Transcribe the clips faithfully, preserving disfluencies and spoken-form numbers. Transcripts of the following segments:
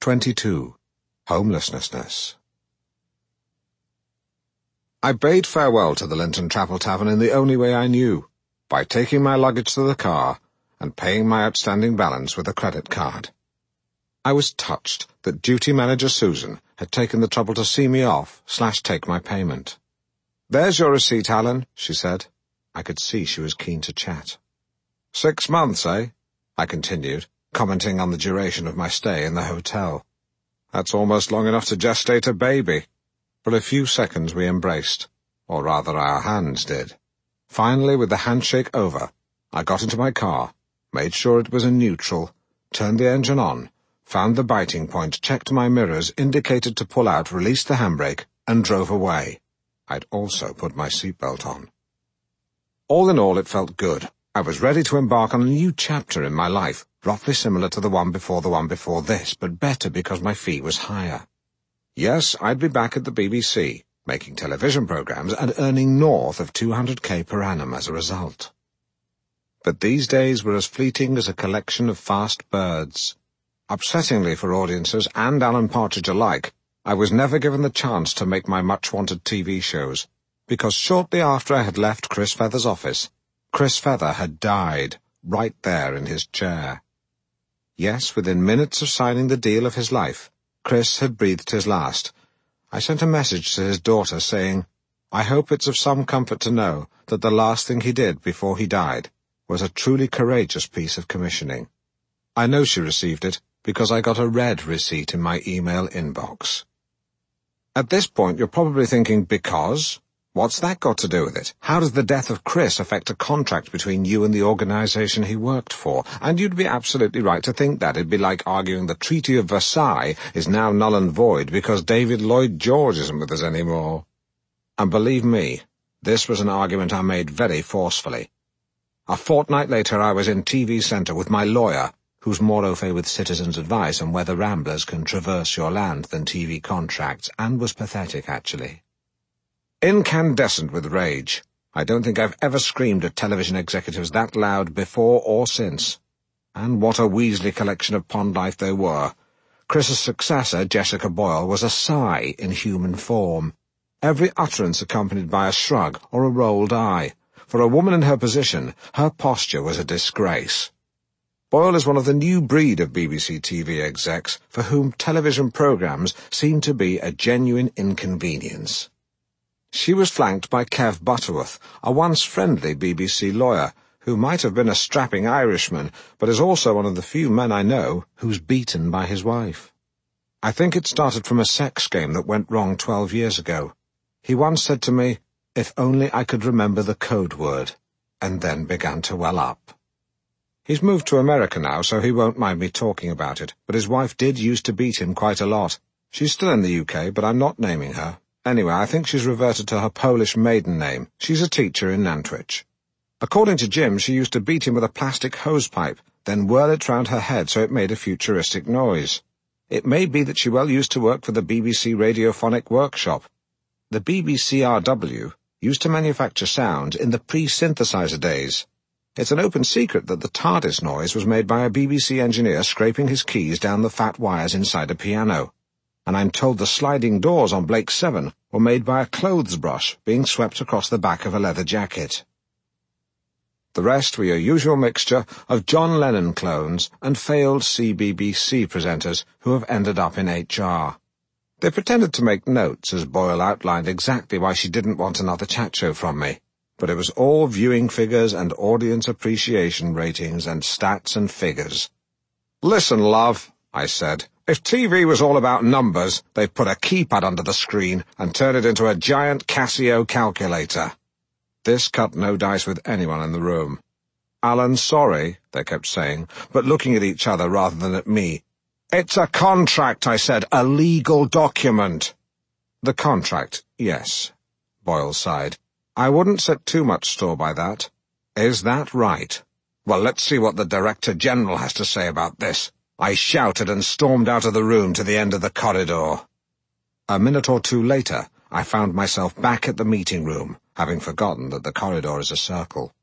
twenty-two. Homelessness. I bade farewell to the Linton Chapel Tavern in the only way I knew, by taking my luggage to the car and paying my outstanding balance with a credit card. I was touched that duty manager Susan had taken the trouble to see me off slash take my payment. "There's your receipt, Alan," she said. I could see she was keen to chat. "Six months, eh?" I continued, commenting on the duration of my stay in the hotel. "That's almost long enough to gestate a baby." For a few seconds we embraced, or rather our hands did. Finally, with the handshake over, I got into my car, made sure it was in neutral, turned the engine on, found the biting point, checked my mirrors, indicated to pull out, released the handbrake, and drove away. I'd also put my seatbelt on. All in all, it felt good. I was ready to embark on a new chapter in my life, roughly similar to the one before the one before this, but better because my fee was higher. Yes, I'd be back at the B B C, making television programs and earning north of two hundred k per annum as a result. But these days were as fleeting as a collection of fast birds. Upsettingly for audiences and Alan Partridge alike, I was never given the chance to make my much-wanted T V shows, because shortly after I had left Chris Feather's office, Chris Feather had died, right there in his chair. Yes, within minutes of signing the deal of his life, Chris had breathed his last. I sent a message to his daughter saying, "I hope it's of some comfort to know that the last thing he did before he died was a truly courageous piece of commissioning." I know she received it because I got a red receipt in my email inbox. At this point, you're probably thinking, because? What's that got to do with it? How does the death of Chris affect a contract between you and the organization he worked for? And you'd be absolutely right to think that. It'd be like arguing the Treaty of Versailles is now null and void because David Lloyd George isn't with us anymore. And believe me, this was an argument I made very forcefully. A fortnight later I was in T V Centre with my lawyer, who's more au fait with citizens' advice on whether ramblers can traverse your land than T V contracts, and was pathetic, actually. Incandescent with rage. I don't think I've ever screamed at television executives that loud before or since. And what a Weasley collection of pond life they were. Chris's successor, Jessica Boyle, was a sigh in human form. Every utterance accompanied by a shrug or a rolled eye. For a woman in her position, her posture was a disgrace. Boyle is one of the new breed of B B C T V execs for whom television programs seem to be a genuine inconvenience. She was flanked by Kev Butterworth, a once friendly B B C lawyer, who might have been a strapping Irishman, but is also one of the few men I know who's beaten by his wife. I think it started from a sex game that went wrong twelve years ago. He once said to me, "If only I could remember the code word," and then began to well up. He's moved to America now, so he won't mind me talking about it, but his wife did used to beat him quite a lot. She's still in the U K, but I'm not naming her. Anyway, I think she's reverted to her Polish maiden name. She's a teacher in Nantwich. According to Jim, she used to beat him with a plastic hosepipe, then whirl it round her head so it made a futuristic noise. It may be that she well used to work for the B B C Radiophonic Workshop. The B B C R W used to manufacture sound in the pre-synthesizer days. It's an open secret that the TARDIS noise was made by a B B C engineer scraping his keys down the fat wires inside a piano. And I'm told the sliding doors on Blake seven were made by a clothes brush being swept across the back of a leather jacket. The rest were your usual mixture of John Lennon clones and failed C B B C presenters who have ended up in H R. They pretended to make notes as Boyle outlined exactly why she didn't want another chat show from me, but it was all viewing figures and audience appreciation ratings and stats and figures. "Listen, love," I said. "If T V was all about numbers, they'd put a keypad under the screen and turn it into a giant Casio calculator." This cut no dice with anyone in the room. "Alan, sorry," they kept saying, but looking at each other rather than at me. "It's a contract," I said, "a legal document." "The contract, yes," Boyle sighed. "I wouldn't set too much store by that." "Is that right? Well, let's see what the Director General has to say about this." I shouted and stormed out of the room to the end of the corridor. A minute or two later, I found myself back at the meeting room, having forgotten that the corridor is a circle.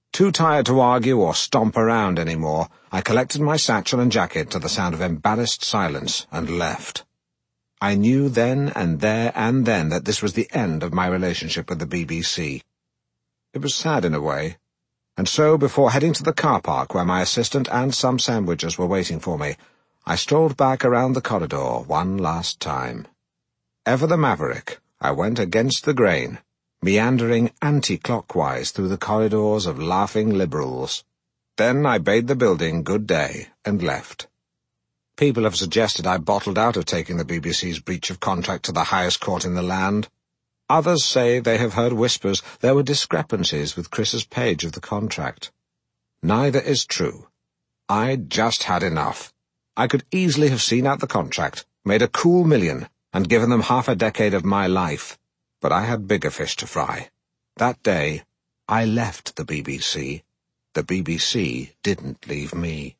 Too tired to argue or stomp around any more, I collected my satchel and jacket to the sound of embarrassed silence and left. I knew then and there and then that this was the end of my relationship with the B B C. It was sad in a way, and so before heading to the car park where my assistant and some sandwiches were waiting for me, I strolled back around the corridor one last time. Ever the maverick, I went against the grain, meandering anti-clockwise through the corridors of laughing liberals. Then I bade the building good day and left. People have suggested I bottled out of taking the B B C's breach of contract to the highest court in the land. Others say they have heard whispers there were discrepancies with Chris's page of the contract. Neither is true. I'd just had enough. I could easily have seen out the contract, made a cool million, and given them half a decade of my life. But I had bigger fish to fry. That day, I left the B B C. The B B C didn't leave me.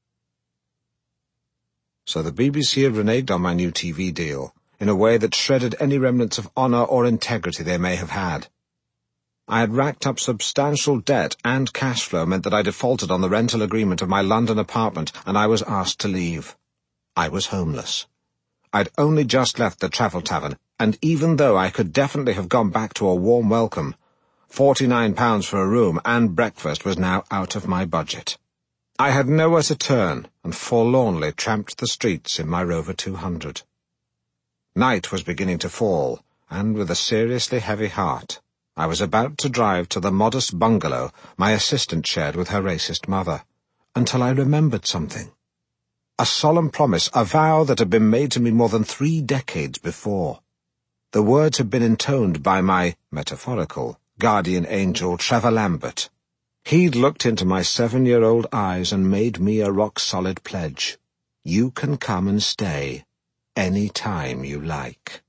So the B B C had reneged on my new T V deal, in a way that shredded any remnants of honour or integrity they may have had. I had racked up substantial debt, and cash flow meant that I defaulted on the rental agreement of my London apartment, and I was asked to leave. I was homeless. I'd only just left the Travel Tavern, and even though I could definitely have gone back to a warm welcome, forty-nine pounds for a room and breakfast was now out of my budget. I had nowhere to turn, and forlornly tramped the streets in my Rover two hundred. Night was beginning to fall, and with a seriously heavy heart, I was about to drive to the modest bungalow my assistant shared with her racist mother, until I remembered something. A solemn promise, a vow that had been made to me more than three decades before. The words had been intoned by my, metaphorical, guardian angel Trevor Lambert. He'd looked into my seven-year-old eyes and made me a rock-solid pledge. You can come and stay any time you like.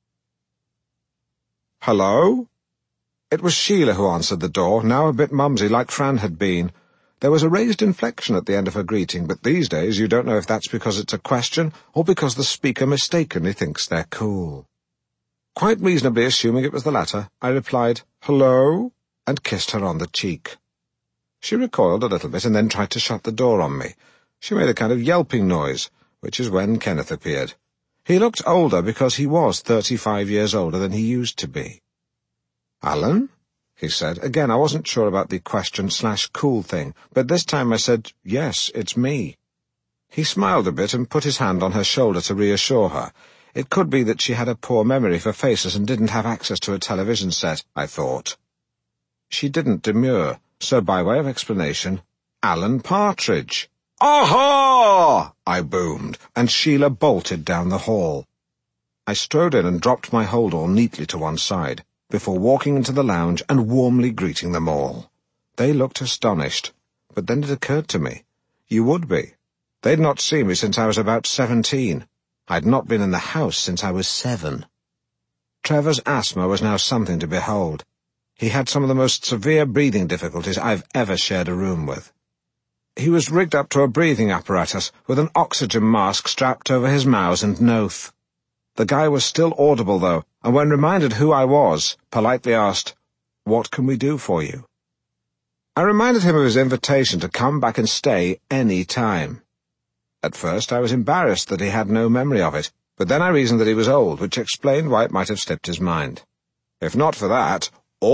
Hello? It was Sheila who answered the door, now a bit mumsy like Fran had been. There was a raised inflection at the end of her greeting, but these days you don't know if that's because it's a question or because the speaker mistakenly thinks they're cool. Quite reasonably assuming it was the latter, I replied, "Hello?" and kissed her on the cheek. She recoiled a little bit and then tried to shut the door on me. She made a kind of yelping noise, which is when Kenneth appeared. He looked older because he was thirty-five years older than he used to be. "Alan?" he said. Again, I wasn't sure about the question-slash-cool thing, but this time I said, "Yes, it's me." He smiled a bit and put his hand on her shoulder to reassure her. It could be that she had a poor memory for faces and didn't have access to a television set, I thought. She didn't demur, so by way of explanation, Alan Partridge. "Aha!" I boomed, and Sheila bolted down the hall. I strode in and dropped my hold-all neatly to one side, before walking into the lounge and warmly greeting them all. They looked astonished, but then it occurred to me. You would be. They'd not seen me since I was about seventeen. I'd not been in the house since I was seven. Trevor's asthma was now something to behold. He had some of the most severe breathing difficulties I've ever shared a room with. He was rigged up to a breathing apparatus with an oxygen mask strapped over his mouth and nose. The guy was still audible, though, and when reminded who I was, politely asked, "What can we do for you?" I reminded him of his invitation to come back and stay any time. At first I was embarrassed that he had no memory of it, but then I reasoned that he was old, which explained why it might have slipped his mind. If not for that,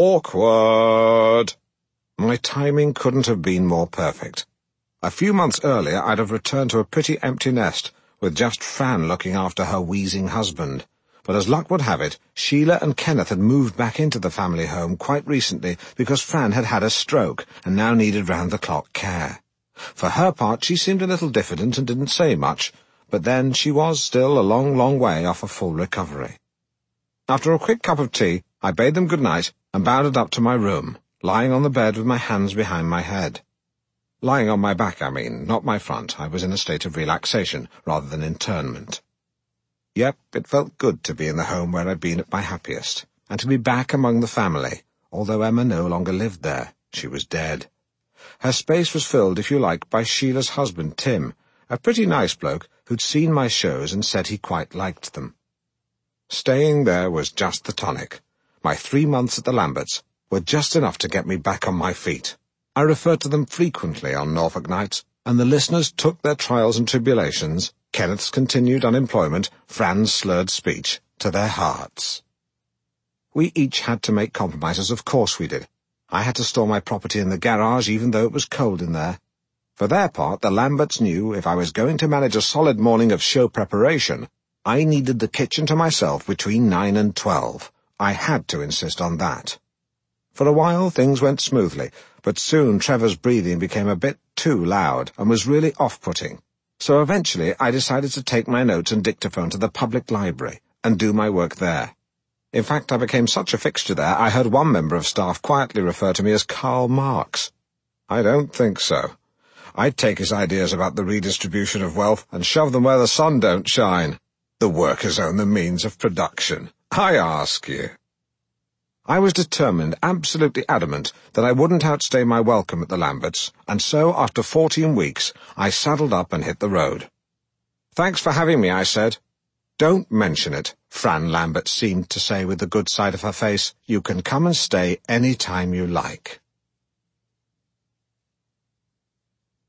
awkward! My timing couldn't have been more perfect. A few months earlier I'd have returned to a pretty empty nest, with just Fran looking after her wheezing husband. But as luck would have it, Sheila and Kenneth had moved back into the family home quite recently because Fran had had a stroke and now needed round-the-clock care. For her part, she seemed a little diffident and didn't say much, but then she was still a long, long way off a full recovery. After a quick cup of tea, I bade them good night and bounded up to my room, lying on the bed with my hands behind my head. Lying on my back, I mean, not my front. I was in a state of relaxation rather than internment. Yep, it felt good to be in the home where I'd been at my happiest, and to be back among the family, although Emma no longer lived there. She was dead. Her space was filled, if you like, by Sheila's husband, Tim, a pretty nice bloke who'd seen my shows and said he quite liked them. Staying there was just the tonic. My three months at the Lamberts were just enough to get me back on my feet. I referred to them frequently on Norfolk Nights, and the listeners took their trials and tribulations, Kenneth's continued unemployment, Fran's slurred speech, to their hearts. We each had to make compromises, of course we did. I had to store my property in the garage even though it was cold in there. For their part, the Lamberts knew if I was going to manage a solid morning of show preparation, I needed the kitchen to myself between nine and twelve. I had to insist on that. For a while things went smoothly, but soon Trevor's breathing became a bit too loud and was really off-putting. So eventually I decided to take my notes and dictaphone to the public library and do my work there. In fact, I became such a fixture there, I heard one member of staff quietly refer to me as Karl Marx. I don't think so. I'd take his ideas about the redistribution of wealth and shove them where the sun don't shine. The workers own the means of production. I ask you. I was determined, absolutely adamant, that I wouldn't outstay my welcome at the Lamberts, and so, after fourteen weeks, I saddled up and hit the road. "Thanks for having me," I said. "Don't mention it," Fran Lambert seemed to say with the good side of her face. "You can come and stay any time you like."